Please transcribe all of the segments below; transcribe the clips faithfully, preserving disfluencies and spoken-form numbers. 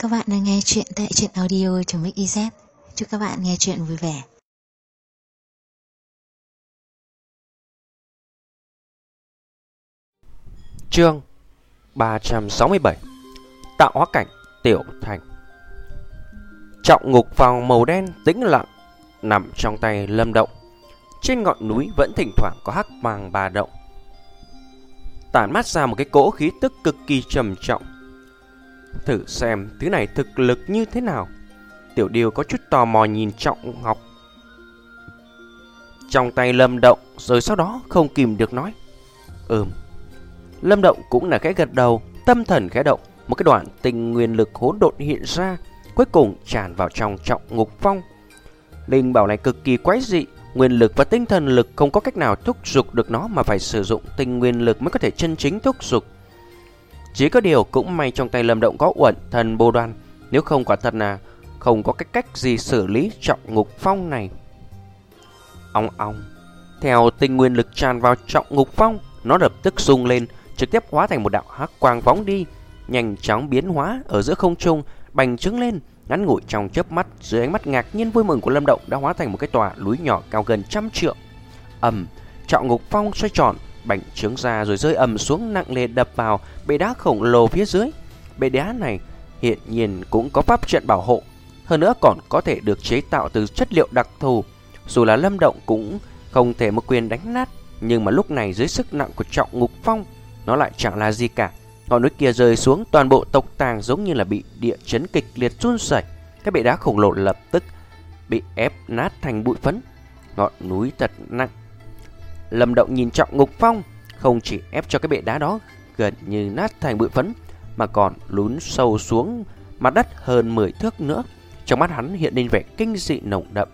các bạn đang nghe chuyện tại truyện audio.mixyz. Chúc các bạn nghe chuyện vui vẻ. Chương ba trăm sáu mươi bảy. Tạo hóa cảnh tiểu thành. Trọng ngục phòng màu đen tĩnh lặng nằm trong tay Lâm Động. Trên ngọn núi vẫn thỉnh thoảng có hắc mang ba động, tản mát ra một cái cỗ khí tức cực kỳ trầm trọng. Thử xem thứ này thực lực như thế nào. Tiểu Điêu có chút tò mò nhìn Trọng Ngọc trong tay Lâm Động, rồi sau đó không kìm được nói: Ừm. Lâm Động cũng là khẽ gật đầu, tâm thần khẽ động, một cái đoạn tinh nguyên lực hỗn độn hiện ra, cuối cùng tràn vào trong Trọng Ngục Phong. Linh bảo này cực kỳ quái dị, nguyên lực và tinh thần lực không có cách nào thúc giục được nó, mà phải sử dụng tinh nguyên lực mới có thể chân chính thúc giục. Chỉ có điều cũng may trong tay Lâm Động có uẩn thần bồ đoan, nếu không quả thật là không có cách cách gì xử lý Trọng Ngục Phong này. Ong ong, theo tinh nguyên lực tràn vào Trọng Ngục Phong, nó lập tức rung lên, trực tiếp hóa thành một đạo hắc quang phóng đi, nhanh chóng biến hóa ở giữa không trung, bành trướng lên. Ngắn ngủi trong chớp mắt, dưới ánh mắt ngạc nhiên vui mừng của Lâm Động, đã hóa thành một cái tòa núi nhỏ cao gần trăm trượng. Ầm, Trọng Ngục Phong xoay tròn, bành trướng ra rồi rơi ầm xuống, nặng nề đập vào bệ đá khổng lồ phía dưới. Bệ đá này hiện nhiên cũng có pháp trận bảo hộ, hơn nữa còn có thể được chế tạo từ chất liệu đặc thù. Dù là Lâm Động cũng không thể một quyền đánh nát, nhưng mà lúc này dưới sức nặng của Trọng Ngục Phong, nó lại chẳng là gì cả. Ngọn núi kia rơi xuống, toàn bộ tộc tàng giống như là bị địa chấn kịch liệt run rẩy. Cái bệ đá khổng lồ lập tức bị ép nát thành bụi phấn. Ngọn núi thật nặng. Lâm Động nhìn Trọng Ngục Phong, không chỉ ép cho cái bệ đá đó gần như nát thành bụi phấn, mà còn lún sâu xuống mặt đất hơn mười thước nữa. Trong mắt hắn hiện lên vẻ kinh dị nồng đậm.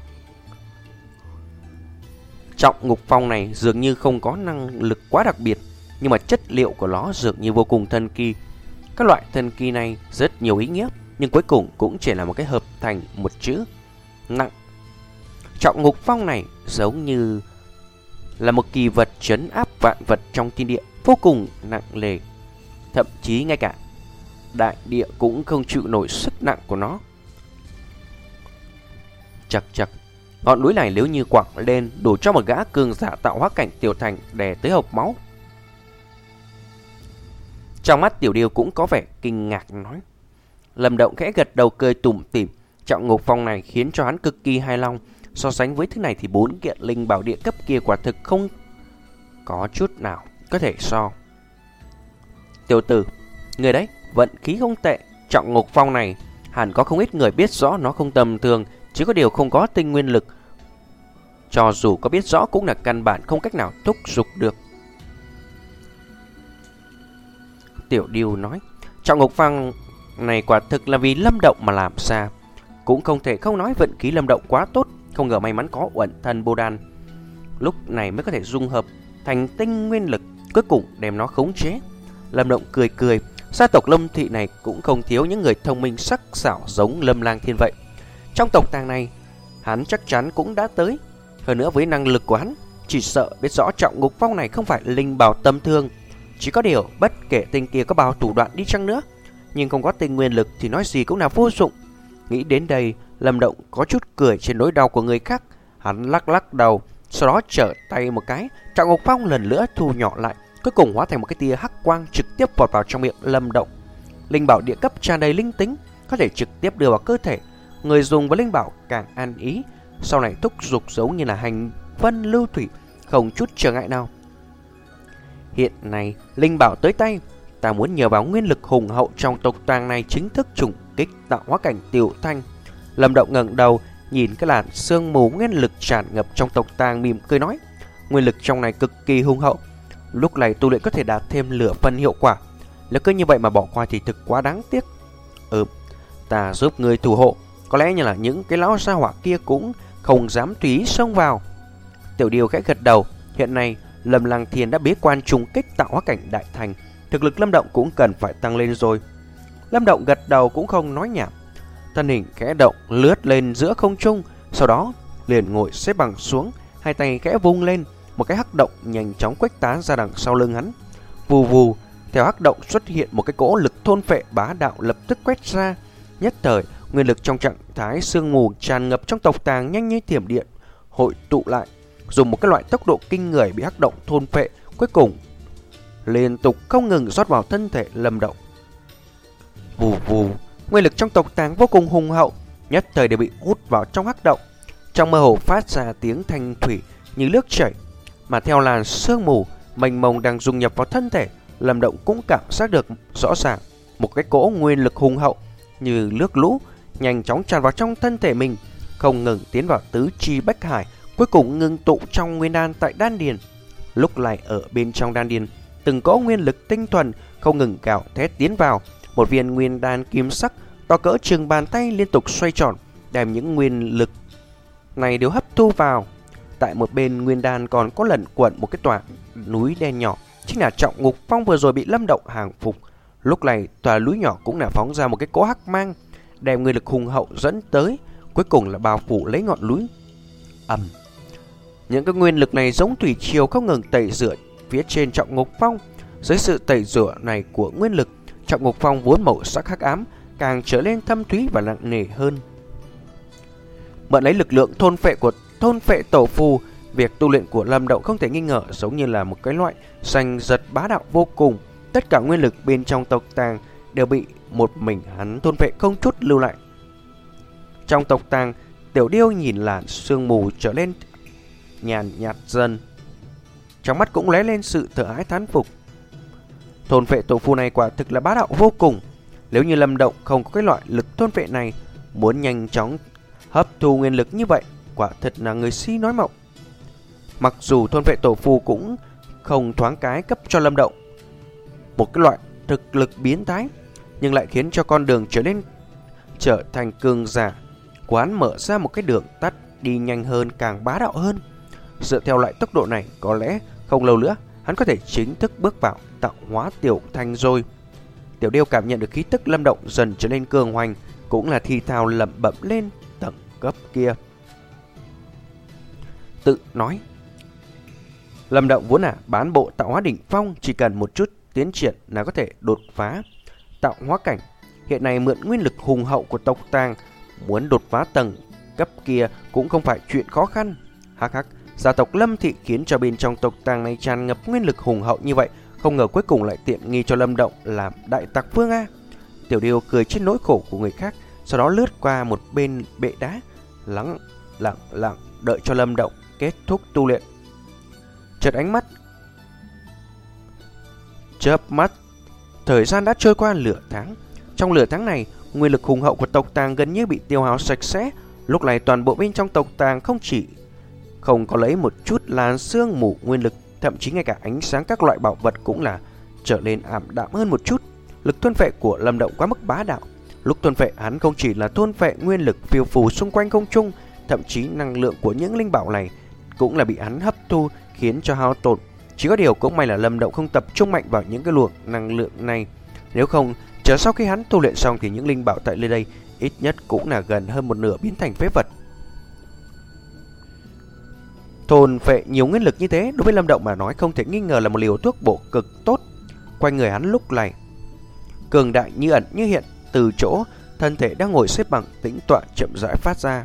Trọng Ngục Phong này dường như không có năng lực quá đặc biệt, nhưng mà chất liệu của nó dường như vô cùng thần kỳ. Các loại thần kỳ này rất nhiều ý nghĩa, nhưng cuối cùng cũng chỉ là một cái hợp thành một chữ: nặng. Trọng Ngục Phong này giống như là một kỳ vật trấn áp vạn vật trong thiên địa, vô cùng nặng nề. Thậm chí ngay cả đại địa cũng không chịu nổi sức nặng của nó. Chật chật, ngọn núi này nếu như quẳng lên, đủ cho một gã cường giả tạo hóa cảnh tiểu thành đè tới hộc máu. Trong mắt Tiểu Điêu cũng có vẻ kinh ngạc nói. Lâm Động khẽ gật đầu cười tủm tỉm. Trọng Ngục Phong này khiến cho hắn cực kỳ hài lòng. So sánh với thứ này thì bốn kiện linh bảo địa cấp kia quả thực không có chút nào có thể so. Tiểu tử, người đấy vận khí không tệ. Trọng Ngục Phong này hẳn có không ít người biết rõ nó không tầm thường, chỉ có điều không có tinh nguyên lực. Cho dù có biết rõ cũng là căn bản không cách nào thúc giục được. Tiểu Điêu nói, Trọng Ngục Phong này quả thực là vì Lâm Động mà làm ra. Cũng không thể không nói vận khí Lâm Động quá tốt, không ngờ may mắn có uẩn thần bồ đan, lúc này mới có thể dung hợp thành tinh nguyên lực, cuối cùng đem nó khống chế. Lâm Động cười cười, gia tộc Lâm thị này cũng không thiếu những người thông minh sắc sảo giống Lâm Lang Thiên vậy. Trong tộc tàng này, hắn chắc chắn cũng đã tới. Hơn nữa với năng lực của hắn, chỉ sợ biết rõ Trọng Ngục Phong này không phải linh bảo tầm thường. Chỉ có điều bất kể tên kia có bao thủ đoạn đi chăng nữa, nhưng không có tinh nguyên lực thì nói gì cũng là vô dụng. Nghĩ đến đây, Lâm Động có chút cười trên nỗi đau của người khác. Hắn lắc lắc đầu, sau đó trở tay một cái, Trọng Ngục Phong lần nữa thu nhỏ lại, cuối cùng hóa thành một cái tia hắc quang trực tiếp vọt vào trong miệng Lâm Động. Linh bảo địa cấp tràn đầy linh tính, có thể trực tiếp đưa vào cơ thể. Người dùng với linh bảo càng an ý, sau này thúc giục giống như là hành vân lưu thủy, không chút trở ngại nào. Hiện nay linh bảo tới tay, ta muốn nhờ vào nguyên lực hùng hậu trong tộc tàng này chính thức trùng kích tạo hóa cảnh tiểu thành. Lâm Động ngẩng đầu nhìn cái làn sương mù nguyên lực tràn ngập trong tộc tàng, mỉm cười nói, nguyên lực trong này cực kỳ hùng hậu, lúc này tu luyện có thể đạt thêm lửa phân hiệu quả. Nếu cứ như vậy mà bỏ qua thì thực quá đáng tiếc. Ừ, ta giúp người thủ hộ, có lẽ như là những cái lão gia hỏa kia cũng không dám tùy ý xông vào. Tiểu Điêu khẽ gật đầu. Hiện nay Lâm Lang Thiên đã bế quan trùng kích tạo hóa cảnh đại thành, thực lực Lâm Động cũng cần phải tăng lên rồi. Lâm Động gật đầu cũng không nói nhảm, thân hình khẽ động lướt lên giữa không trung, sau đó liền ngồi xếp bằng xuống, hai tay khẽ vung lên, một cái hắc động nhanh chóng khuếch tán ra đằng sau lưng hắn. Vù vù, Theo hắc động xuất hiện một cái cỗ lực thôn phệ bá đạo lập tức quét ra. Nhất thời, nguyên lực trong trạng thái sương mù tràn ngập trong tộc tàng nhanh như thiểm điện hội tụ lại, dùng một cái loại tốc độ kinh người bị hắc động thôn phệ, cuối cùng liên tục không ngừng rót vào thân thể Lâm Động. Vù vù, nguyên lực trong tộc tàng vô cùng hùng hậu, nhất thời đều bị hút vào trong hắc động. Trong mơ hồ phát ra tiếng thanh thủy như nước chảy, mà theo làn sương mù mênh mông đang dung nhập vào thân thể, Lâm Động cũng cảm giác được rõ ràng một cái cỗ nguyên lực hùng hậu như nước lũ nhanh chóng tràn vào trong thân thể mình, không ngừng tiến vào tứ chi bách hải, cuối cùng ngưng tụ trong nguyên đan tại đan điền. Lúc này ở bên trong đan điền, từng cỗ nguyên lực tinh thuần không ngừng gào thét tiến vào. Một viên nguyên đan kim sắc to cỡ chừng bàn tay liên tục xoay tròn, đem những nguyên lực này đều hấp thu vào. Tại một bên nguyên đan còn có lẩn quẩn một cái tòa núi đen nhỏ, chính là Trọng Ngục Phong vừa rồi bị Lâm Động hàng phục. Lúc này tòa núi nhỏ cũng là phóng ra một cái cỗ hắc mang, đem nguyên lực hùng hậu dẫn tới, cuối cùng là bao phủ lấy ngọn núi. Ầm, những cái nguyên lực này giống thủy triều không ngừng tẩy rửa phía trên Trọng Ngục Phong. Dưới sự tẩy rửa này của nguyên lực, Trọng Ngục Phong vốn màu sắc hắc ám càng trở nên thâm thúy và nặng nề hơn. Mượn lấy lực lượng thôn phệ của thôn phệ tổ phù, việc tu luyện của Lâm Động không thể nghi ngờ giống như là một cái loại giành giật bá đạo vô cùng. Tất cả nguyên lực bên trong tộc tàng đều bị một mình hắn thôn phệ không chút lưu lại. Trong tộc tàng, Tiểu Điêu nhìn làn sương mù trở lên nhàn nhạt dần, trong mắt cũng lóe lên sự thở ái thán phục. Thôn phệ tổ phù này quả thực là bá đạo vô cùng. Nếu như Lâm Động không có cái loại lực thôn phệ này, muốn nhanh chóng hấp thu nguyên lực như vậy, quả thật là người si nói mộng. Mặc dù thôn phệ tổ phù cũng không thoáng cái cấp cho Lâm Động một cái loại thực lực biến thái, nhưng lại khiến cho con đường trở nên trở thành cường giả quán mở ra một cái đường tắt đi nhanh hơn, càng bá đạo hơn. Dựa theo loại tốc độ này, có lẽ không lâu nữa hắn có thể chính thức bước vào tạo hóa tiểu thành rồi. Tiểu Điêu cảm nhận được khí tức Lâm Động dần trở nên cường hoành, cũng là thi thào lẩm bẩm lên tầng cấp kia, tự nói: Lâm Động vốn là bán bộ tạo hóa đỉnh phong, chỉ cần một chút tiến triển là có thể đột phá tạo hóa cảnh. Hiện nay mượn nguyên lực hùng hậu của tộc tàng, muốn đột phá tầng cấp kia cũng không phải chuyện khó khăn. Hắc hắc, gia tộc Lâm thị khiến cho bên trong tộc tàng này tràn ngập nguyên lực hùng hậu như vậy, không ngờ cuối cùng lại tiện nghi cho Lâm Động làm đại tặc vương a. Tiểu Điêu cười trên nỗi khổ của người khác, sau đó lướt qua một bên bệ đá, lắng lặng lặng đợi cho Lâm Động kết thúc tu luyện. Chợt ánh mắt chớp mắt, thời gian đã trôi qua nửa tháng. Trong nửa tháng này, nguyên lực hùng hậu của tộc tàng gần như bị tiêu hao sạch sẽ. Lúc này toàn bộ bên trong tộc tàng không chỉ không có lấy một chút làn sương mù nguyên lực, thậm chí ngay cả ánh sáng các loại bảo vật cũng là trở nên ảm đạm hơn một chút. Lực thôn phệ của Lâm Động quá mức bá đạo. Lúc thôn phệ, hắn không chỉ là thôn phệ nguyên lực phiêu phù xung quanh không trung, thậm chí năng lượng của những linh bảo này cũng là bị hắn hấp thu, khiến cho hao tổn. Chỉ có điều cũng may là Lâm Động không tập trung mạnh vào những cái luồng năng lượng này. Nếu không, chờ sau khi hắn tu luyện xong thì những linh bảo tại nơi đây ít nhất cũng là gần hơn một nửa biến thành phế vật. Thôn phệ nhiều nguyên lực như thế đối với Lâm Động mà nói không thể nghi ngờ là một liều thuốc bổ cực tốt. Quanh người hắn lúc này cường đại như ẩn như hiện, từ chỗ thân thể đang ngồi xếp bằng tĩnh tọa chậm rãi phát ra.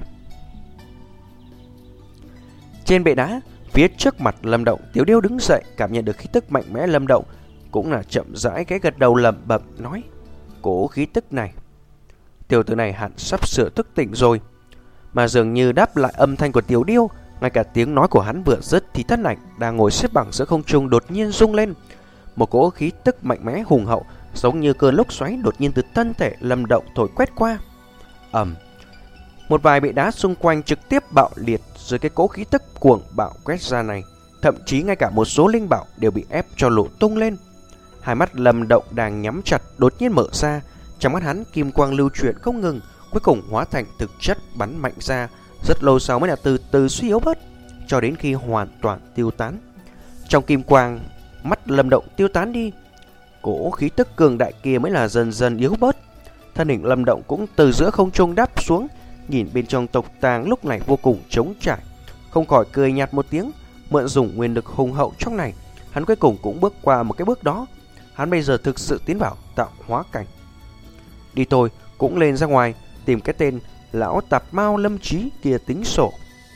Trên bệ đá phía trước mặt Lâm Động, Tiểu Điêu đứng dậy, cảm nhận được khí tức mạnh mẽ Lâm Động, cũng là chậm rãi cái gật đầu lẩm bẩm nói: cố khí tức này, tiểu tử này hẳn sắp sửa thức tỉnh rồi. Mà dường như đáp lại âm thanh của Tiểu Điêu, ngay cả tiếng nói của hắn vừa dứt thì thân ảnh đang ngồi xếp bằng giữa không trung đột nhiên rung lên. Một cỗ khí tức mạnh mẽ hùng hậu giống như cơn lốc xoáy đột nhiên từ thân thể Lâm Động thổi quét qua. Ầm, một vài bệ đá xung quanh trực tiếp bạo liệt dưới cái cỗ khí tức cuồng bạo quét ra này. Thậm chí ngay cả một số linh bảo đều bị ép cho lộ tung lên. Hai mắt Lâm Động đang nhắm chặt đột nhiên mở ra, trong mắt hắn kim quang lưu chuyển không ngừng, cuối cùng hóa thành thực chất bắn mạnh ra. Rất lâu sau mới là từ từ suy yếu bớt, cho đến khi hoàn toàn tiêu tán. Trong kim quang, mắt Lâm Động tiêu tán đi, cỗ khí tức cường đại kia mới là dần dần yếu bớt. Thân hình Lâm Động cũng từ giữa không trung đáp xuống, nhìn bên trong tộc tàng lúc này vô cùng trống trải, không khỏi cười nhạt một tiếng. Mượn dùng nguyên lực hùng hậu trong này, hắn cuối cùng cũng bước qua một cái bước đó. hắn bây giờ thực sự tiến vào tạo hóa cảnh. Đi thôi, cũng lên ra ngoài tìm cái tên lão tạp mao Lâm Chí kia tính sổ.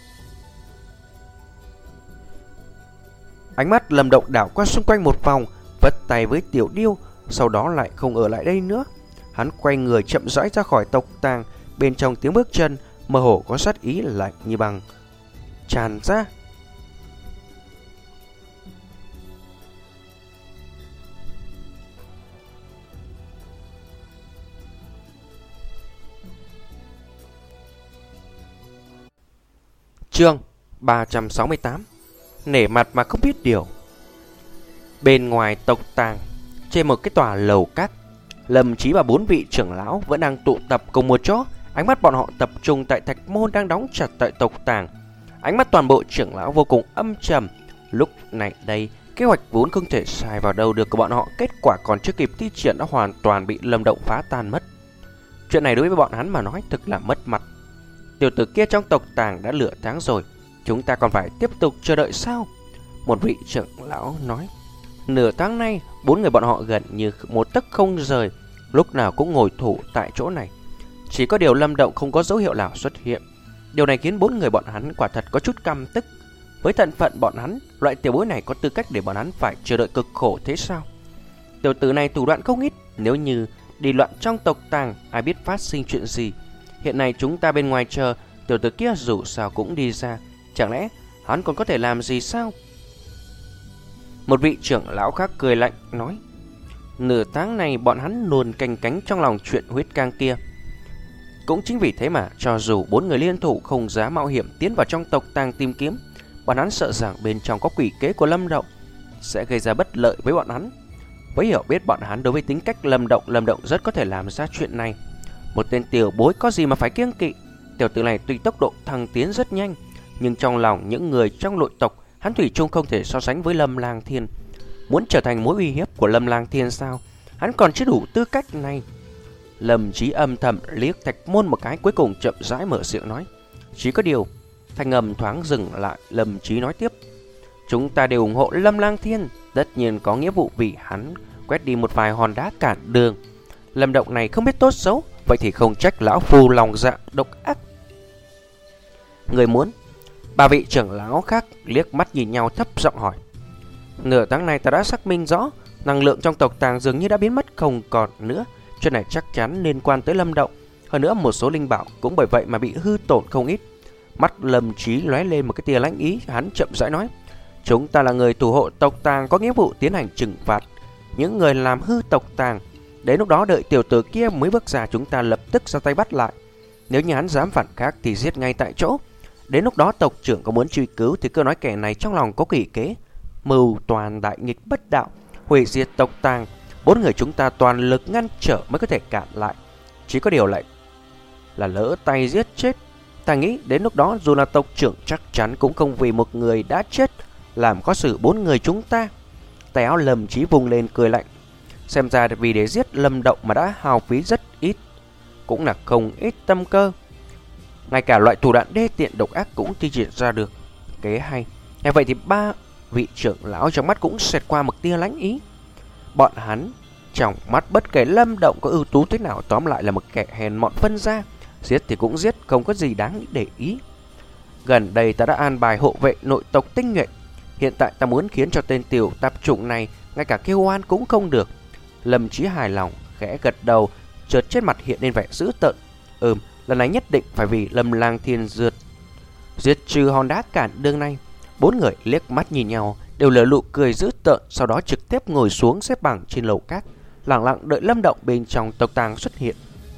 Ánh mắt Lâm Động đảo qua xung quanh một vòng, vất tay với Tiểu Điêu, sau đó lại không ở lại đây nữa. Hắn quay người chậm rãi ra khỏi tộc tàng, bên trong tiếng bước chân mơ hồ có sát ý lạnh như băng tràn ra. Chương ba trăm sáu mươi tám. Nể mặt mà không biết điều. Bên ngoài tộc tàng, trên một cái tòa lầu các, Lâm Chí và bốn vị trưởng lão vẫn đang tụ tập cùng một chỗ. Ánh mắt bọn họ tập trung tại thạch môn đang đóng chặt tại tộc tàng. Ánh mắt toàn bộ trưởng lão vô cùng âm trầm. Lúc này đây, kế hoạch vốn không thể sai vào đâu được của bọn họ, kết quả còn chưa kịp thi triển đã hoàn toàn bị Lâm Động phá tan mất. Chuyện này đối với bọn hắn mà nói thực là mất mặt. Tiểu tử kia trong tộc tàng đã lửa tháng rồi, chúng ta còn phải tiếp tục chờ đợi sao? Một vị trưởng lão nói. Nửa tháng nay, bốn người bọn họ gần như một tấc không rời, lúc nào cũng ngồi thủ tại chỗ này. Chỉ có điều Lâm Động không có dấu hiệu nào xuất hiện. Điều này khiến bốn người bọn hắn quả thật có chút căm tức. Với thân phận bọn hắn, loại tiểu bối này có tư cách để bọn hắn phải chờ đợi cực khổ thế sao? Tiểu tử này thủ đoạn không ít, nếu như đi loạn trong tộc tàng, ai biết phát sinh chuyện gì. Hiện nay chúng ta bên ngoài chờ, tiểu tử kia dù sao cũng đi ra, chẳng lẽ hắn còn có thể làm gì sao? Một vị trưởng lão khác cười lạnh nói. Nửa tháng này bọn hắn luôn canh cánh trong lòng chuyện huyết cang kia. Cũng chính vì thế mà cho dù bốn người liên thủ không dám mạo hiểm tiến vào trong tộc tàng tìm kiếm, bọn hắn sợ rằng bên trong có quỷ kế của Lâm Động sẽ gây ra bất lợi với bọn hắn. Với hiểu biết bọn hắn đối với tính cách Lâm Động, Lâm Động rất có thể làm ra chuyện này. Một tên tiểu bối có gì mà phải kiêng kỵ. Tiểu tử này tuy tốc độ thăng tiến rất nhanh, nhưng trong lòng những người trong nội tộc, hắn thủy chung không thể so sánh với Lâm Lang Thiên. Muốn trở thành mối uy hiếp của Lâm Lang Thiên sao? Hắn còn chưa đủ tư cách này. Lâm Chí âm thầm liếc thạch môn một cái, cuối cùng chậm rãi mở miệng nói. Chỉ có điều, thanh âm thoáng dừng lại. Lâm Chí nói tiếp. Chúng ta đều ủng hộ Lâm Lang Thiên, tất nhiên có nghĩa vụ vì hắn quét đi một vài hòn đá cản đường. Lâm Động này không biết tốt xấu, vậy thì không trách lão phu lòng dạ độc ác. Người muốn? Ba vị trưởng lão khác liếc mắt nhìn nhau thấp giọng hỏi. Nửa tháng này ta đã xác minh rõ, năng lượng trong tộc tàng dường như đã biến mất không còn nữa. Chuyện này chắc chắn liên quan tới Lâm Động. Hơn nữa một số linh bảo cũng bởi vậy mà bị hư tổn không ít. Mắt Lâm Chí lóe lên một cái tia lãnh ý, hắn chậm rãi nói. Chúng ta là người thủ hộ tộc tàng, có nghĩa vụ tiến hành trừng phạt những người làm hư tộc tàng. Đến lúc đó đợi tiểu tử kia mới bước ra, chúng ta lập tức ra tay bắt lại. Nếu như hắn dám phản kháng thì giết ngay tại chỗ. Đến lúc đó tộc trưởng có muốn truy cứu thì cứ nói kẻ này trong lòng có quỷ kế, mưu toàn đại nghịch bất đạo, hủy diệt tộc tàng. Bốn người chúng ta toàn lực ngăn trở mới có thể cản lại. Chỉ có điều lại là lỡ tay giết chết. Ta nghĩ đến lúc đó dù là tộc trưởng chắc chắn cũng không vì một người đã chết làm khó xử bốn người chúng ta. Tay áo Lâm Chí vùng lên cười lạnh. Xem ra vì để giết Lâm Động mà đã hao phí rất ít, cũng là không ít tâm cơ. Ngay cả loại thủ đoạn đê tiện độc ác cũng thi triển ra được. Kế hay. Nghe vậy thì ba vị trưởng lão trong mắt cũng xẹt qua một tia lãnh ý. Bọn hắn trong mắt bất kể Lâm Động có ưu tú thế nào, tóm lại là một kẻ hèn mọn phân ra. Giết thì cũng giết, không có gì đáng để ý. Gần đây ta đã an bài hộ vệ nội tộc tinh nhuệ. Hiện tại ta muốn khiến cho tên tiểu tạp chủng này ngay cả kêu oan cũng không được. Lâm Chí hài lòng khẽ gật đầu, chợt trên mặt hiện lên vẻ dữ tợn. Ừm, lần này nhất định phải vì Lâm Lang Thiên dượt giết trừ hòn đá cản đường này. Bốn người liếc mắt nhìn nhau, đều lờ lụ cười dữ tợn, sau đó trực tiếp ngồi xuống xếp bằng trên lầu cát, lặng lặng đợi Lâm Động bên trong tộc tàng xuất hiện.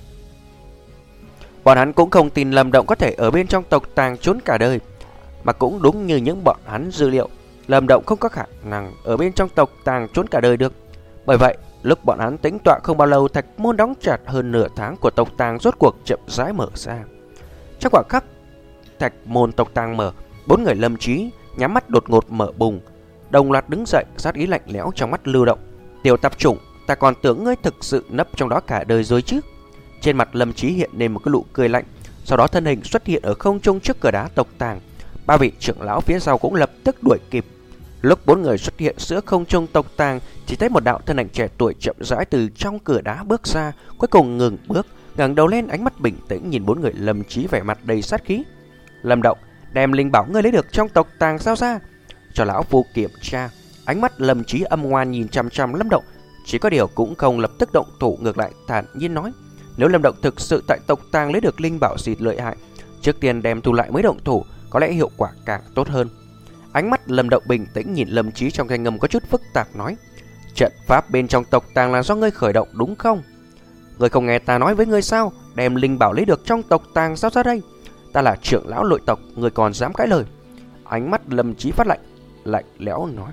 Bọn hắn cũng không tin Lâm Động có thể ở bên trong tộc tàng trốn cả đời, mà cũng đúng như những bọn hắn dữ liệu, Lâm Động không có khả năng ở bên trong tộc tàng trốn cả đời được. Bởi vậy, lúc bọn hắn tính tọa không bao lâu, thạch môn đóng chặt hơn nửa tháng của tộc tàng rốt cuộc chậm rãi mở ra. Trong khoảng khắc thạch môn tộc tàng mở, bốn người Lâm Chí nhắm mắt đột ngột mở bùng, đồng loạt đứng dậy, sát ý lạnh lẽo trong mắt lưu động. Tiểu tạp chủng, ta còn tưởng ngươi thực sự nấp trong đó cả đời rồi chứ. Trên mặt Lâm Chí hiện lên một cái nụ cười lạnh, sau đó thân hình xuất hiện ở không trung trước cửa đá tộc tàng. Ba vị trưởng lão phía sau cũng lập tức đuổi kịp. Lúc bốn người xuất hiện giữa không trung tộc tàng, chỉ thấy một đạo thân ảnh trẻ tuổi chậm rãi từ trong cửa đá bước ra, cuối cùng ngừng bước, ngẩng đầu lên, ánh mắt bình tĩnh nhìn bốn người Lâm Chí vẻ mặt đầy sát khí. Lâm Động, đem linh bảo ngươi lấy được trong tộc tàng sao ra, cho lão phu kiểm tra. Ánh mắt Lâm Chí âm ngoan nhìn chằm chằm Lâm Động, chỉ có điều cũng không lập tức động thủ, ngược lại thản nhiên nói: nếu Lâm Động thực sự tại tộc tàng lấy được linh bảo xịt lợi hại, trước tiên đem thu lại mới động thủ, có lẽ hiệu quả càng tốt hơn. Ánh mắt Lâm Động bình tĩnh nhìn Lâm Chí, trong thanh âm có chút phức tạp nói: trận pháp bên trong tộc tàng là do ngươi khởi động đúng không? Ngươi không nghe ta nói với ngươi sao? Đem linh bảo lấy được trong tộc tàng sao ra đây? Ta là trưởng lão nội tộc, ngươi còn dám cãi lời? Ánh mắt Lâm Chí phát lạnh, lạnh lẽo nói.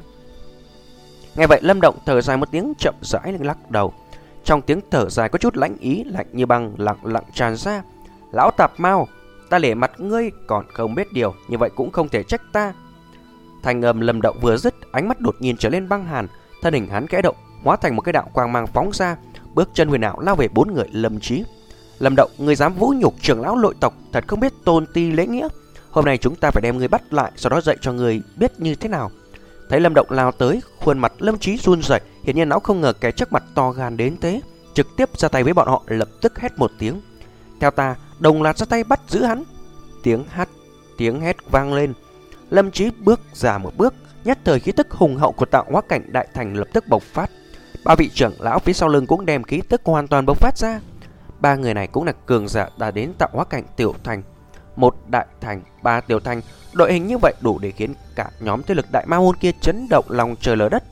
Nghe vậy Lâm Động thở dài một tiếng, chậm rãi lắc đầu. Trong tiếng thở dài có chút lãnh ý, lạnh như băng lặng lặng tràn ra. Lão tạp mau, ta lễ mặt ngươi còn không biết điều, như vậy cũng không thể trách ta. Thanh âm Lâm Động vừa dứt, ánh mắt đột nhiên trở lên băng hàn, thân hình hắn khẽ động, hóa thành một cái đạo quang mang phóng ra, bước chân huyền ảo lao về bốn người Lâm Chí. Lâm Động, ngươi dám vũ nhục trưởng lão nội tộc, thật không biết tôn ti lễ nghĩa. Hôm nay chúng ta phải đem ngươi bắt lại, sau đó dạy cho ngươi biết như thế nào. Thấy Lâm Động lao tới, khuôn mặt Lâm Chí run rẩy, hiển nhiên lão không ngờ kẻ trước mặt to gan đến thế, trực tiếp ra tay với bọn họ, lập tức hét một tiếng. Theo ta, đồng loạt ra tay bắt giữ hắn. Tiếng hát, tiếng hét vang lên. Lâm Chí bước ra một bước, nhất thời khí tức hùng hậu của tạo hóa cảnh đại thành lập tức bộc phát. Ba vị trưởng lão phía sau lưng cũng đem khí tức hoàn toàn bộc phát ra. Ba người này cũng là cường giả đã đến tạo hóa cảnh tiểu thành. Một đại thành, ba tiểu thành, đội hình như vậy đủ để khiến cả nhóm thế lực đại ma môn kia chấn động lòng trời lở đất.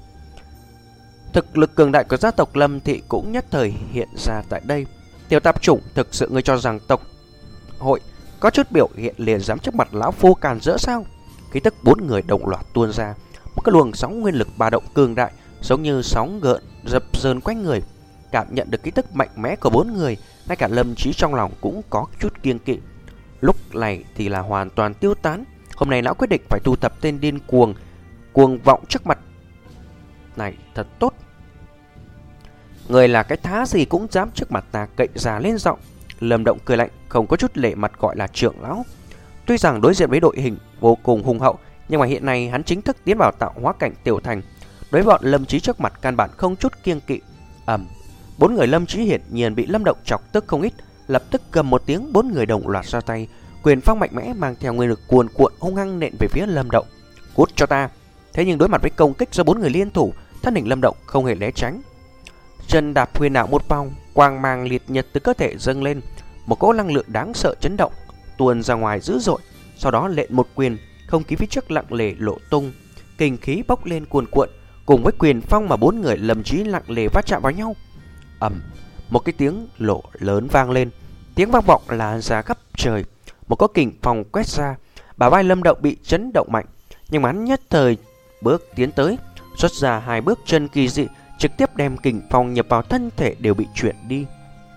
Thực lực cường đại của gia tộc Lâm Thị cũng nhất thời hiện ra tại đây. Tiểu tạp chủng, thực sự ngươi cho rằng tộc hội có chút biểu hiện liền dám trước mặt lão phu càn rỡ sao? Khí tức bốn người đồng loạt tuôn ra, một cái luồng sóng nguyên lực ba động cường đại, giống như sóng gợn dập dờn quanh người. Cảm nhận được khí tức mạnh mẽ của bốn người, ngay cả Lâm Chí trong lòng cũng có chút kiêng kỵ. Lúc này thì là hoàn toàn tiêu tán. Hôm nay lão quyết định phải thu thập tên điên cuồng, cuồng vọng trước mặt này thật tốt. Người là cái thá gì cũng dám trước mặt ta cậy già lên giọng. Lâm Động cười lạnh, không có chút lệ mặt gọi là trưởng lão. Tuy rằng đối diện với đội hình vô cùng hùng hậu, nhưng mà hiện nay hắn chính thức tiến vào tạo hóa cảnh tiểu thành. Đối với bọn Lâm Chí trước mặt căn bản không chút kiêng kỵ. Ầm, bốn người Lâm Chí hiển nhiên bị Lâm Động chọc tức không ít, lập tức cầm một tiếng, bốn người đồng loạt ra tay, quyền phong mạnh mẽ mang theo nguyên lực cuồn cuộn hung hăng nện về phía Lâm Động. Cút cho ta! Thế nhưng đối mặt với công kích do bốn người liên thủ, thân hình Lâm Động không hề né tránh. Chân đạp huyền ảo một vòng, quang mang liệt nhật từ cơ thể dâng lên, một cỗ năng lượng đáng sợ chấn động tuôn ra ngoài dữ dội. Sau đó lện một quyền, không khí phía trước lặng lề lộ tung, kinh khí bốc lên cuồn cuộn, cùng với quyền phong mà bốn người Lâm Chí lặng lề va chạm vào nhau. Ầm, một cái tiếng lộ lớn vang lên, tiếng vang vọng là ra khắp trời. Một có kình phong quét ra, bả vai Lâm Động bị chấn động mạnh, nhưng mà hắn nhất thời bước tiến tới, xuất ra hai bước chân kỳ dị, trực tiếp đem kình phong nhập vào thân thể đều bị chuyển đi.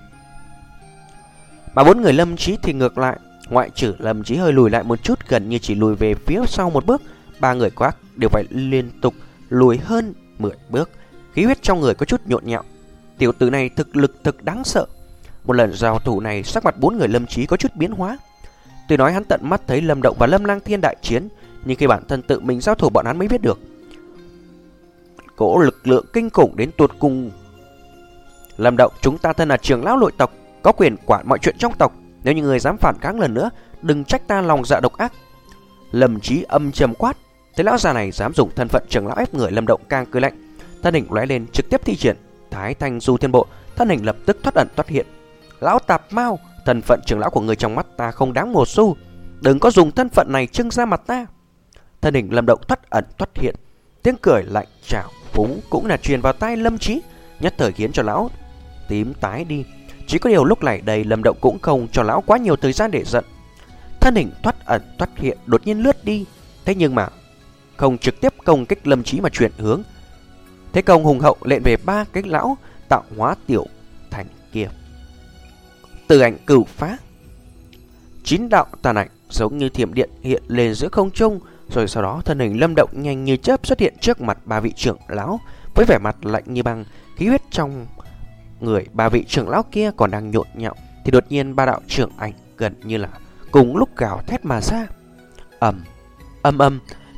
Mà bốn người Lâm Chí thì ngược lại, ngoại trừ Lâm Chí hơi lùi lại một chút, gần như chỉ lùi về phía sau một bước, ba người khác đều phải liên tục lùi hơn mười bước, khí huyết trong người có chút nhộn nhạo. Tiểu tử này thực lực thực đáng sợ. Một lần giao thủ này, sắc mặt bốn người Lâm Chí có chút biến hóa. Tuy nói hắn tận mắt thấy Lâm Động và Lâm Lang Thiên đại chiến, nhưng khi bản thân tự mình giao thủ bọn hắn mới biết được cỗ lực lượng kinh khủng đến tột cùng. Lâm Động, chúng ta thân là trưởng lão nội tộc, có quyền quản mọi chuyện trong tộc. Nếu như người dám phản kháng lần nữa, đừng trách ta lòng dạ độc ác. Lâm Chí âm trầm quát. Thấy lão già này dám dùng thân phận trưởng lão ép người, Lâm Động càng cười lạnh, thân hình lóe lên trực tiếp thi triển Thái Thanh Du Thiên Bộ, thân hình lập tức thoát ẩn thoát hiện. Lão tạp mau, thân phận trưởng lão của người trong mắt ta không đáng một xu, đừng có dùng thân phận này trưng ra mặt ta. Thân hình Lâm Động thoát ẩn thoát hiện, tiếng cười lạnh trào phúng cũng là truyền vào tai Lâm Chí, nhất thời khiến cho lão tím tái đi. Chỉ có điều lúc này đây Lâm Động cũng không cho lão quá nhiều thời gian để giận. Thân hình thoát ẩn thoát hiện đột nhiên lướt đi, thế nhưng mà không trực tiếp công kích Lâm Chí mà chuyển hướng. Thế công hùng hậu lện về ba cái lão tạo hóa tiểu thành kia. Từ ảnh cửu phá, chín đạo tàn ảnh giống như thiểm điện hiện lên giữa không trung, rồi sau đó thân hình Lâm Động nhanh như chớp xuất hiện trước mặt ba vị trưởng lão, với vẻ mặt lạnh như băng. Khí huyết trong người ba vị trưởng lão kia còn đang nhộn nhạo, thì đột nhiên ba đạo trưởng ảnh gần như là cùng lúc gào thét mà ra. Ầm ầm ầm, thân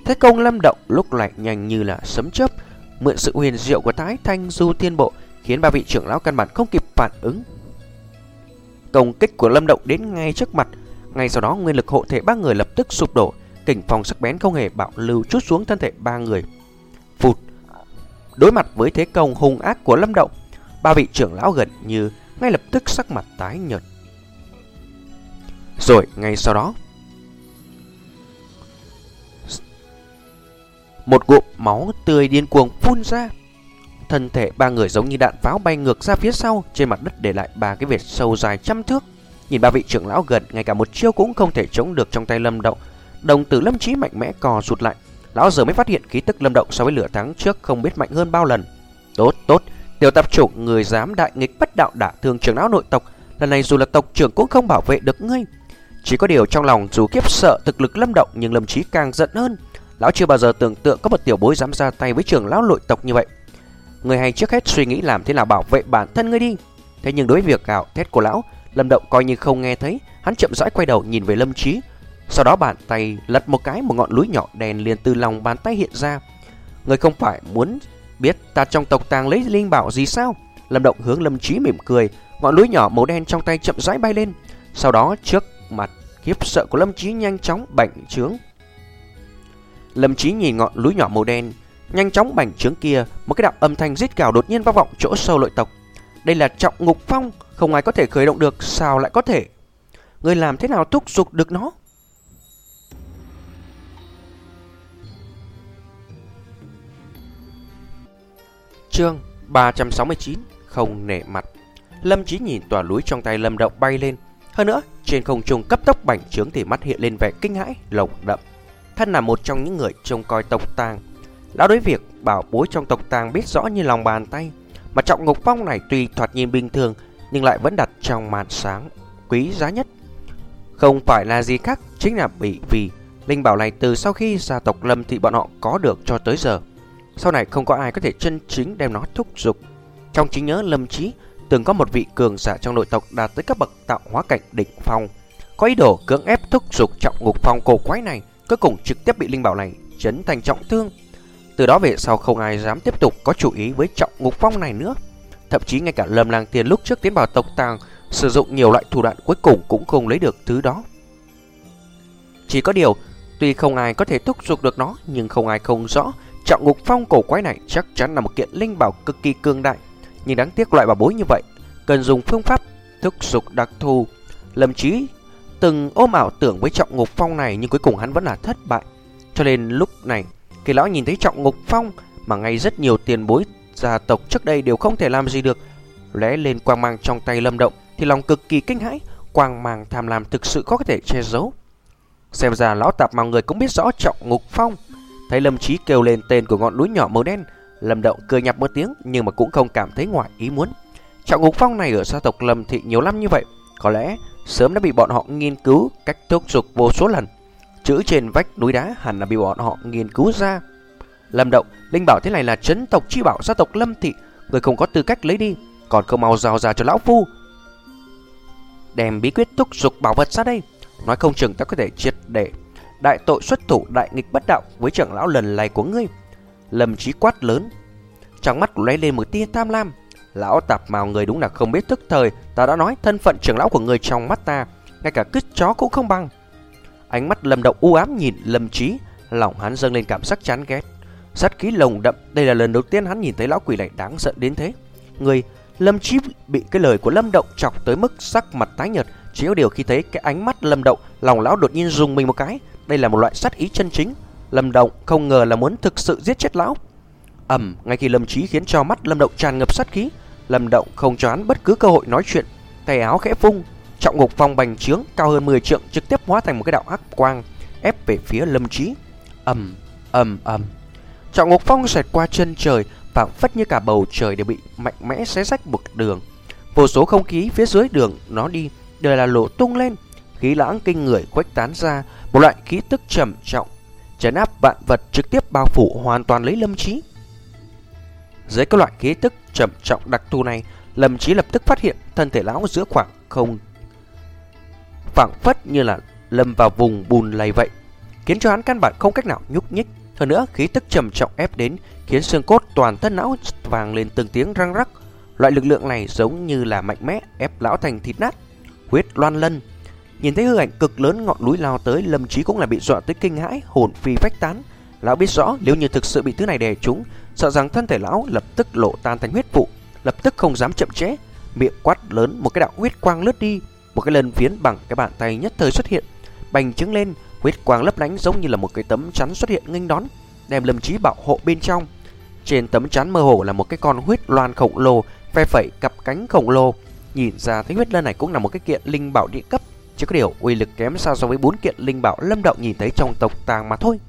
thế công Lâm Động lúc lại nhanh như là sấm chớp, mượn sự huyền diệu của Thái Thanh Du Thiên Bộ khiến ba vị trưởng lão căn bản không kịp phản ứng. Công kích của Lâm Động đến ngay trước mặt, ngay sau đó nguyên lực hộ thể ba người lập tức sụp đổ, kình phong sắc bén không hề bảo lưu trút xuống thân thể ba người. Phụt. Đối mặt với thế công hung ác của Lâm Động, ba vị trưởng lão gần như ngay lập tức sắc mặt tái nhợt. Rồi ngay sau đó, một ngụm máu tươi điên cuồng phun ra. Thân thể ba người giống như đạn pháo bay ngược ra phía sau, trên mặt đất để lại ba cái vệt sâu dài trăm thước. Nhìn ba vị trưởng lão gần, ngay cả một chiêu cũng không thể chống được trong tay Lâm Động. Đồng tử Lâm Chí mạnh mẽ cò rụt lại. Lão giờ mới phát hiện khí tức Lâm Động so với lửa tháng trước không biết mạnh hơn bao lần. Tốt tốt, tiểu tạp chủ, người dám đại nghịch bất đạo đả thương trưởng lão nội tộc, lần này dù là tộc trưởng cũng không bảo vệ được ngươi. Chỉ có điều trong lòng dù kiếp sợ thực lực Lâm Động, nhưng Lâm Chí càng giận hơn. Lão chưa bao giờ tưởng tượng có một tiểu bối dám ra tay với trưởng lão nội tộc như vậy. Người hay trước hết suy nghĩ làm thế nào bảo vệ bản thân ngươi đi. Thế nhưng đối với việc gào thét của lão, Lâm Động coi như không nghe thấy. Hắn chậm rãi quay đầu nhìn về Lâm Chí, sau đó bàn tay lật một cái, một ngọn núi nhỏ đen liền từ lòng bàn tay hiện ra. Người không phải muốn biết ta trong tộc tàng lấy linh bảo gì sao? Lâm Động hướng Lâm Chí mỉm cười, ngọn núi nhỏ màu đen trong tay chậm rãi bay lên. Sau đó trước mặt khiếp sợ của Lâm Chí nhanh chóng bành trướng. Lâm Chí nhìn ngọn núi nhỏ màu đen nhanh chóng bành trướng kia, một cái đạo âm thanh rít gào đột nhiên vang vọng chỗ sâu nội tộc. Đây là Trọng Ngục Phong, không ai có thể khởi động được, sao lại có thể? Người làm thế nào thúc giục được nó? Chương ba trăm sáu mươi chín, không nể mặt. Lâm Chí nhìn tòa núi trong tay Lâm Động bay lên, hơn nữa trên không trung cấp tốc bành trướng thì mắt hiện lên vẻ kinh hãi lồng đậm. Thân là một trong những người trông coi tộc tàng, lão đối việc bảo bối trong tộc tàng biết rõ như lòng bàn tay. Mà Trọng Ngục Phong này tuy thoạt nhìn bình thường, nhưng lại vẫn đặt trong màn sáng quý giá nhất. Không phải là gì khác, chính là bị vì linh bảo này từ sau khi gia tộc Lâm thị bọn họ có được cho tới giờ, sau này không có ai có thể chân chính đem nó thúc giục. Trong trí nhớ Lâm Chí từng có một vị cường giả trong nội tộc đạt tới các bậc tạo hóa cảnh đỉnh phong, có ý đồ cưỡng ép thúc giục Trọng Ngục Phong cổ quái này, cuối cùng trực tiếp bị linh bảo này chấn thành trọng thương. Từ đó về sau không ai dám tiếp tục có chủ ý với Trọng Ngục Phong này nữa. Thậm chí ngay cả Lâm Lang Tiên lúc trước tiến vào tộc tàng sử dụng nhiều loại thủ đoạn, cuối cùng cũng không lấy được thứ đó. Chỉ có điều, tuy không ai có thể thúc giục được nó, nhưng không ai không rõ Trọng Ngục Phong cổ quái này chắc chắn là một kiện linh bảo cực kỳ cường đại. Nhưng đáng tiếc loại bảo bối như vậy cần dùng phương pháp thúc giục đặc thù. Lâm Chí từng ôm ảo tưởng với Trọng Ngục Phong này, nhưng cuối cùng hắn vẫn là thất bại. Cho nên lúc này khi lão nhìn thấy Trọng Ngục Phong mà ngay rất nhiều tiền bối gia tộc trước đây đều không thể làm gì được, lóe lên quang mang trong tay Lâm Động, thì lòng cực kỳ kinh hãi. Quang mang tham lam thực sự có thể che giấu. Xem ra lão tạp mao người cũng biết rõ Trọng Ngục Phong. Thấy Lâm Chí kêu lên tên của ngọn núi nhỏ màu đen, Lâm Động cười nhạt một tiếng, nhưng mà cũng không cảm thấy ngoài ý muốn. Trọng Ngục Phong này ở gia tộc Lâm thị nhiều năm như vậy, có lẽ sớm đã bị bọn họ nghiên cứu cách thúc giục vô số lần. Chữ trên vách núi đá hẳn là bị bọn họ nghiên cứu ra. Lâm Động, linh bảo thế này là trấn tộc chi bảo gia tộc Lâm thị, người không có tư cách lấy đi, còn không mau giao ra cho lão phu. Đem bí quyết thúc giục bảo vật ra đây, nói không chừng ta có thể triệt để đại tội xuất thủ đại nghịch bất đạo với trưởng lão lần này của ngươi. Lâm Chí quát lớn, trong mắt lóe lên một tia tham lam. Lão tạp mào người đúng là không biết tức thời, ta đã nói thân phận trưởng lão của người trong mắt ta ngay cả cứt chó cũng không bằng. Ánh mắt Lâm Động u ám nhìn Lâm Chí, lòng hắn dâng lên cảm giác chán ghét, sát khí lồng đậm. Đây là lần đầu tiên hắn nhìn thấy lão quỷ này đáng giận đến thế. Người Lâm Chí bị cái lời của Lâm Động chọc tới mức sắc mặt tái nhợt. Chỉ có điều khi thấy cái ánh mắt Lâm Động, lòng lão đột nhiên rùng mình một cái. Đây là một loại sát ý chân chính. Lâm Động không ngờ là muốn thực sự giết chết lão. Ầm, ngay khi Lâm Chí khiến cho mắt Lâm Động tràn ngập sát khí, Lâm Động không cho hắn bất cứ cơ hội nói chuyện, tay áo khẽ vung, Trọng Ngục Phong bành trướng cao hơn mười trượng trực tiếp hóa thành một cái đạo hắc quang ép về phía Lâm Chí. Ầm ầm ầm, Trọng Ngục Phong xẹt qua chân trời, phảng phất như cả bầu trời đều bị mạnh mẽ xé rách một đường. Vô số không khí phía dưới đường nó đi đều là lộ tung lên, khí lãng kinh người khuếch tán ra, một loại khí tức trầm trọng trấn áp vạn vật trực tiếp bao phủ hoàn toàn lấy Lâm Chí. Dưới các loại khí tức trầm trọng đặc thù này, Lâm Chí lập tức phát hiện thân thể lão giữa khoảng không phảng phất như là lâm vào vùng bùn lầy vậy, khiến cho hắn căn bản không cách nào nhúc nhích. Hơn nữa, khí tức trầm trọng ép đến khiến xương cốt toàn thân lão vang lên từng tiếng răng rắc. Loại lực lượng này giống như là mạnh mẽ ép lão thành thịt nát. Huyết loan lân. Nhìn thấy hư ảnh cực lớn ngọn núi lao tới, Lâm Chí cũng là bị dọa tới kinh hãi, hồn phi phách tán. Lão biết rõ nếu như thực sự bị thứ này đè trúng, sợ rằng thân thể lão lập tức lộ tan thành huyết vụ, lập tức không dám chậm trễ, miệng quát lớn, một cái đạo huyết quang lướt đi, một cái lân phiến bằng cái bàn tay nhất thời xuất hiện, bành trướng lên, huyết quang lấp lánh giống như là một cái tấm chắn xuất hiện nghênh đón, đem Lâm Chí bảo hộ bên trong. Trên tấm chắn mơ hồ là một cái con huyết loan khổng lồ, phe phẩy cặp cánh khổng lồ. Nhìn ra thấy huyết lân này cũng là một cái kiện linh bảo địa cấp, chỉ có điều uy lực kém xa so với bốn kiện linh bảo Lâm Động nhìn thấy trong tộc tàng mà thôi.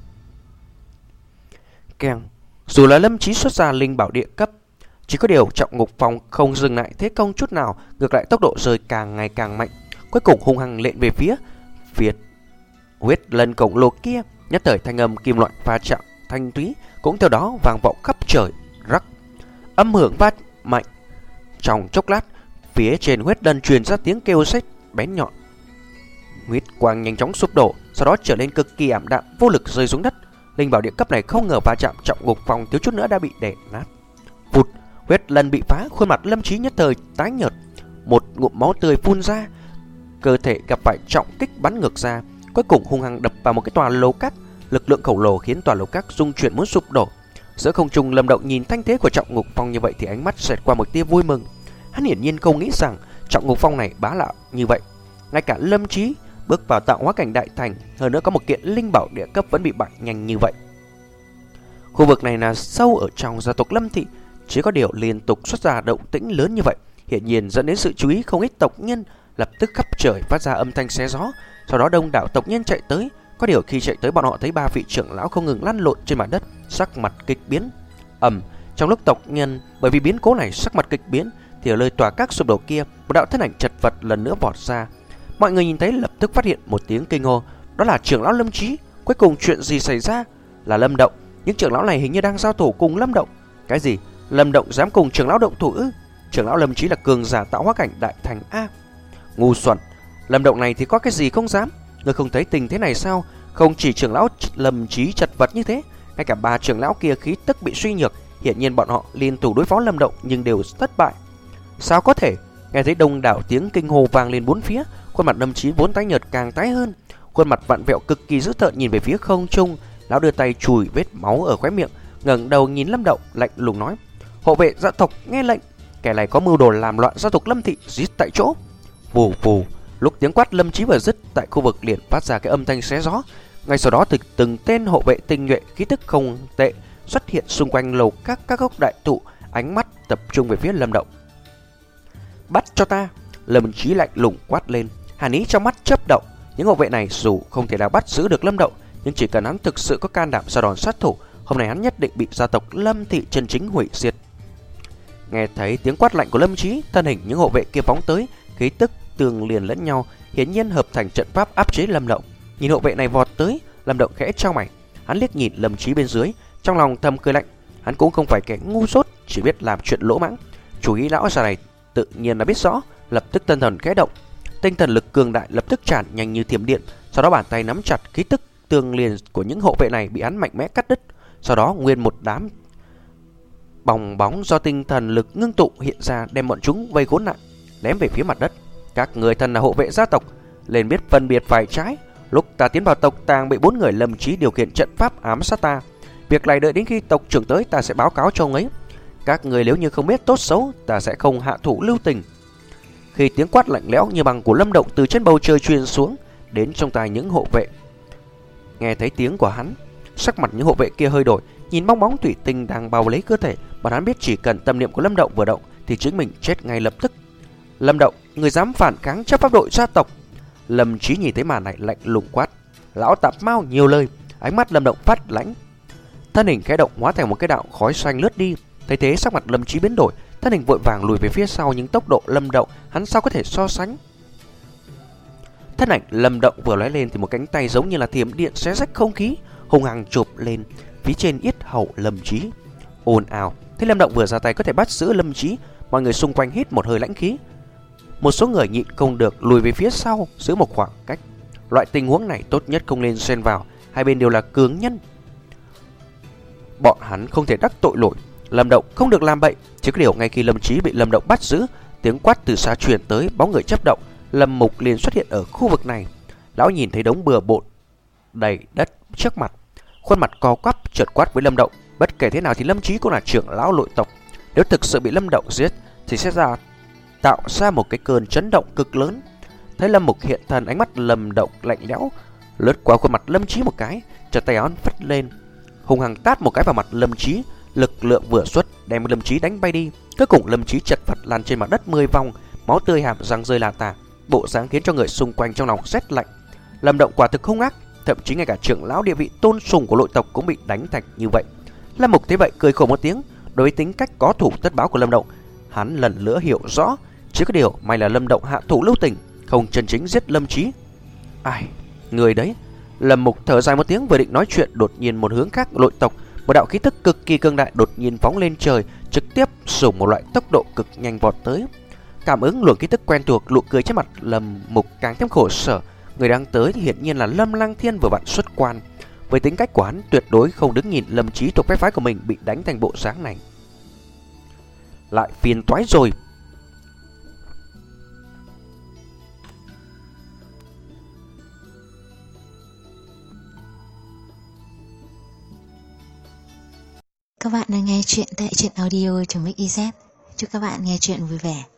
Keng, dù là Lâm Chí xuất ra linh bảo địa cấp, chỉ có điều Trọng Ngục Phong không dừng lại thế công chút nào, ngược lại tốc độ rơi càng ngày càng mạnh, cuối cùng hung hăng lện về phía Việt huyết lân khổng lồ kia. Nhất thời thanh âm kim loại va chạm thanh túy cũng theo đó vang vọng khắp trời, rắc âm hưởng vát mạnh. Trong chốc lát, phía trên huyết lân truyền ra tiếng kêu rách bén nhọn. Huyết quang nhanh chóng sụp đổ, sau đó trở nên cực kỳ ảm đạm, vô lực rơi xuống đất. Linh bảo địa cấp này không ngờ va chạm Trọng Ngục Phong thiếu chút nữa đã bị đè nát. Vụt, huyết lân bị phá, khuôn mặt Lâm Chí nhất thời tái nhợt, một ngụm máu tươi phun ra, cơ thể gặp phải trọng kích bắn ngược ra, cuối cùng hung hăng đập vào một cái tòa lầu cát. Lực lượng khổng lồ khiến tòa lầu cát rung chuyển muốn sụp đổ. Giữa không trung, Lâm Động nhìn thanh thế của Trọng Ngục Phong như vậy thì ánh mắt xẹt qua một tia vui mừng. Hắn hiển nhiên không nghĩ rằng Trọng Ngục Phong này bá đạo như vậy. Ngay cả Lâm Chí bước vào tạo hóa cảnh đại thành, hơn nữa có một kiện linh bảo địa cấp vẫn bị bại nhanh như vậy. Khu vực này là sâu ở trong gia tộc Lâm thị, chỉ có điều liên tục xuất ra động tĩnh lớn như vậy, hiển nhiên dẫn đến sự chú ý không ít tộc nhân, lập tức khắp trời phát ra âm thanh xé gió. Sau đó đông đảo tộc nhân chạy tới, có điều khi chạy tới bọn họ thấy ba vị trưởng lão không ngừng lăn lộn trên mặt đất, sắc mặt kịch biến. Ầm, trong lúc tộc nhân bởi vì biến cố này sắc mặt kịch biến thì ở nơi tòa các sụp đổ kia, một đạo thân ảnh chật vật lần nữa vọt ra. Mọi người nhìn thấy lập tức phát hiện một tiếng kinh hô, đó là trưởng lão Lâm Chí. Cuối cùng chuyện gì xảy ra? Là Lâm Động. Những trưởng lão này hình như đang giao thủ cùng Lâm Động. Cái gì? Lâm Động dám cùng trưởng lão động thủ ư? Trưởng lão Lâm Chí là cường giả tạo hóa cảnh đại thành a. Ngu xuẩn, Lâm Động này thì có cái gì không dám? Ngươi không thấy tình thế này sao? Không chỉ trưởng lão Lâm Chí chật vật như thế, ngay cả ba trưởng lão kia khí tức bị suy nhược, hiển nhiên bọn họ liên thủ đối phó Lâm Động nhưng đều thất bại. Sao có thể? Nghe thấy đông đảo tiếng kinh hô vang lên bốn phía, khuôn mặt Lâm Chí vốn tái nhợt càng tái hơn, khuôn mặt vặn vẹo cực kỳ dữ tợn nhìn về phía không trung. Lão đưa tay chùi vết máu ở khóe miệng, ngẩng đầu nhìn Lâm Động lạnh lùng nói: "Hộ vệ gia tộc nghe lệnh, kẻ này có mưu đồ làm loạn gia tộc Lâm thị, giết tại chỗ." Vù vù, lúc tiếng quát Lâm Chí vừa dứt, tại khu vực liền phát ra cái âm thanh xé gió. Ngay sau đó, từ từng tên hộ vệ tinh nhuệ khí tức không tệ xuất hiện xung quanh lầu các các gốc đại thụ, ánh mắt tập trung về phía Lâm Động. "Bắt cho ta!" Lâm Chí lạnh lùng quát lên, hàn ý trong mắt chớp động. Những hộ vệ này dù không thể nào bắt giữ được Lâm Động, nhưng chỉ cần hắn thực sự có can đảm ra đòn sát thủ, hôm nay hắn nhất định bị gia tộc Lâm thị chân chính hủy diệt. Nghe thấy tiếng quát lạnh của Lâm Chí, thân hình những hộ vệ kia phóng tới, khí tức tương liền lẫn nhau, hiển nhiên hợp thành trận pháp áp chế Lâm Động. Nhìn hộ vệ này vọt tới, Lâm Động khẽ chau mày, hắn liếc nhìn Lâm Chí bên dưới, trong lòng thầm cười lạnh. Hắn cũng không phải kẻ ngu dốt, chỉ biết làm chuyện lỗ mãng. Chủ ý lão già này tự nhiên là biết rõ, lập tức tinh thần khẽ động, tinh thần lực cường đại lập tức tràn nhanh như thiểm điện. Sau đó bàn tay nắm chặt, khí tức tương liền của những hộ vệ này bị hắn mạnh mẽ cắt đứt. Sau đó nguyên một đám bong bóng do tinh thần lực ngưng tụ hiện ra, đem bọn chúng vây khốn lại, ném về phía mặt đất. Các người thân là hộ vệ gia tộc, nên biết phân biệt phải trái. Lúc ta tiến vào tộc tàng bị bốn người Lâm Chí điều khiển trận pháp ám sát ta. Việc này đợi đến khi tộc trưởng tới ta sẽ báo cáo cho ông ấy. Các người nếu như không biết tốt xấu, ta sẽ không hạ thủ lưu tình. Khi tiếng quát lạnh lẽo như bằng của Lâm Động từ trên bầu trời truyền xuống đến trong tai những hộ vệ, nghe thấy tiếng của hắn, sắc mặt những hộ vệ kia hơi đổi, nhìn bong bóng thủy tinh đang bao lấy cơ thể, bọn hắn biết chỉ cần tâm niệm của Lâm Động vừa động thì chính mình chết ngay lập tức. Lâm Động, người dám phản kháng chấp pháp đội gia tộc? Lâm Chí nhìn thấy màn này lạnh lùng quát. Lão tạp mau nhiều lời. Ánh mắt Lâm Động phát lãnh, thân hình khẽ động hóa thành một cái đạo khói xanh lướt đi. Thấy thế sắc mặt Lâm Chí biến đổi, thân hình vội vàng lùi về phía sau, nhưng tốc độ Lâm Động hắn sao có thể so sánh. Thân ảnh Lâm Động vừa lóe lên thì một cánh tay giống như là thiểm điện xé rách không khí, hung hăng chụp lên phía trên yết hầu Lâm Chí. Ồn ào, thấy Lâm Động vừa ra tay có thể bắt giữ Lâm Chí, mọi người xung quanh hít một hơi lãnh khí. Một số người nhịn không được lùi về phía sau, giữ một khoảng cách. Loại tình huống này tốt nhất không nên xen vào, hai bên đều là cường nhân. bọn hắn không thể đắc tội nổi. Lâm Động không được làm bậy. Chỉ có điều ngay khi Lâm Chí bị Lâm Động bắt giữ, tiếng quát từ xa truyền tới, bóng người chớp động, Lâm Mục liền xuất hiện ở khu vực này. Lão nhìn thấy đống bừa bộn đầy đất trước mặt, khuôn mặt co quắp, chợt quát với Lâm Động. Bất kể thế nào thì Lâm Chí cũng là trưởng lão nội tộc, nếu thực sự bị Lâm Động giết thì sẽ ra tạo ra một cái cơn chấn động cực lớn. Thấy Lâm Mục hiện thân, ánh mắt Lâm Động lạnh lẽo lướt qua khuôn mặt Lâm Chí một cái, chợt tay áo phất lên, hung hăng tát một cái vào mặt Lâm Chí. Lực lượng vừa xuất đem Lâm Chí đánh bay đi. Cuối cùng Lâm Chí chật vật lăn trên mặt đất mười vòng, máu tươi hàm răng rơi là tả, bộ dáng khiến cho người xung quanh trong lòng rét lạnh. Lâm Động quả thực hung ác, thậm chí ngay cả trưởng lão địa vị tôn sùng của nội tộc cũng bị đánh thành như vậy. Lâm Mục thấy vậy cười khổ một tiếng. Đối với tính cách có thủ tất báo của Lâm Động, hắn lần nữa hiểu rõ, chỉ có điều may là Lâm Động hạ thủ lưu tình, không chân chính giết Lâm Chí. Ai, người đấy. Lâm Mục thở dài một tiếng, vừa định nói chuyện, đột nhiên một hướng khác nội tộc, một đạo khí tức cực kỳ cường đại đột nhiên phóng lên trời, trực tiếp dùng một loại tốc độ cực nhanh vọt tới. Cảm ứng luồng khí tức quen thuộc, nụ cười trên mặt Lâm Mục càng thêm khổ sở. Người đang tới thì hiển nhiên là Lâm Lăng Thiên vừa vặn xuất quan. Với tính cách của hắn, tuyệt đối không đứng nhìn Lâm Chí thuộc phái phái của mình bị đánh thành bộ dáng này. Lại phiền toái rồi. Các bạn đang nghe chuyện tại truyện audio chấm ích z. Chúc các bạn nghe chuyện vui vẻ.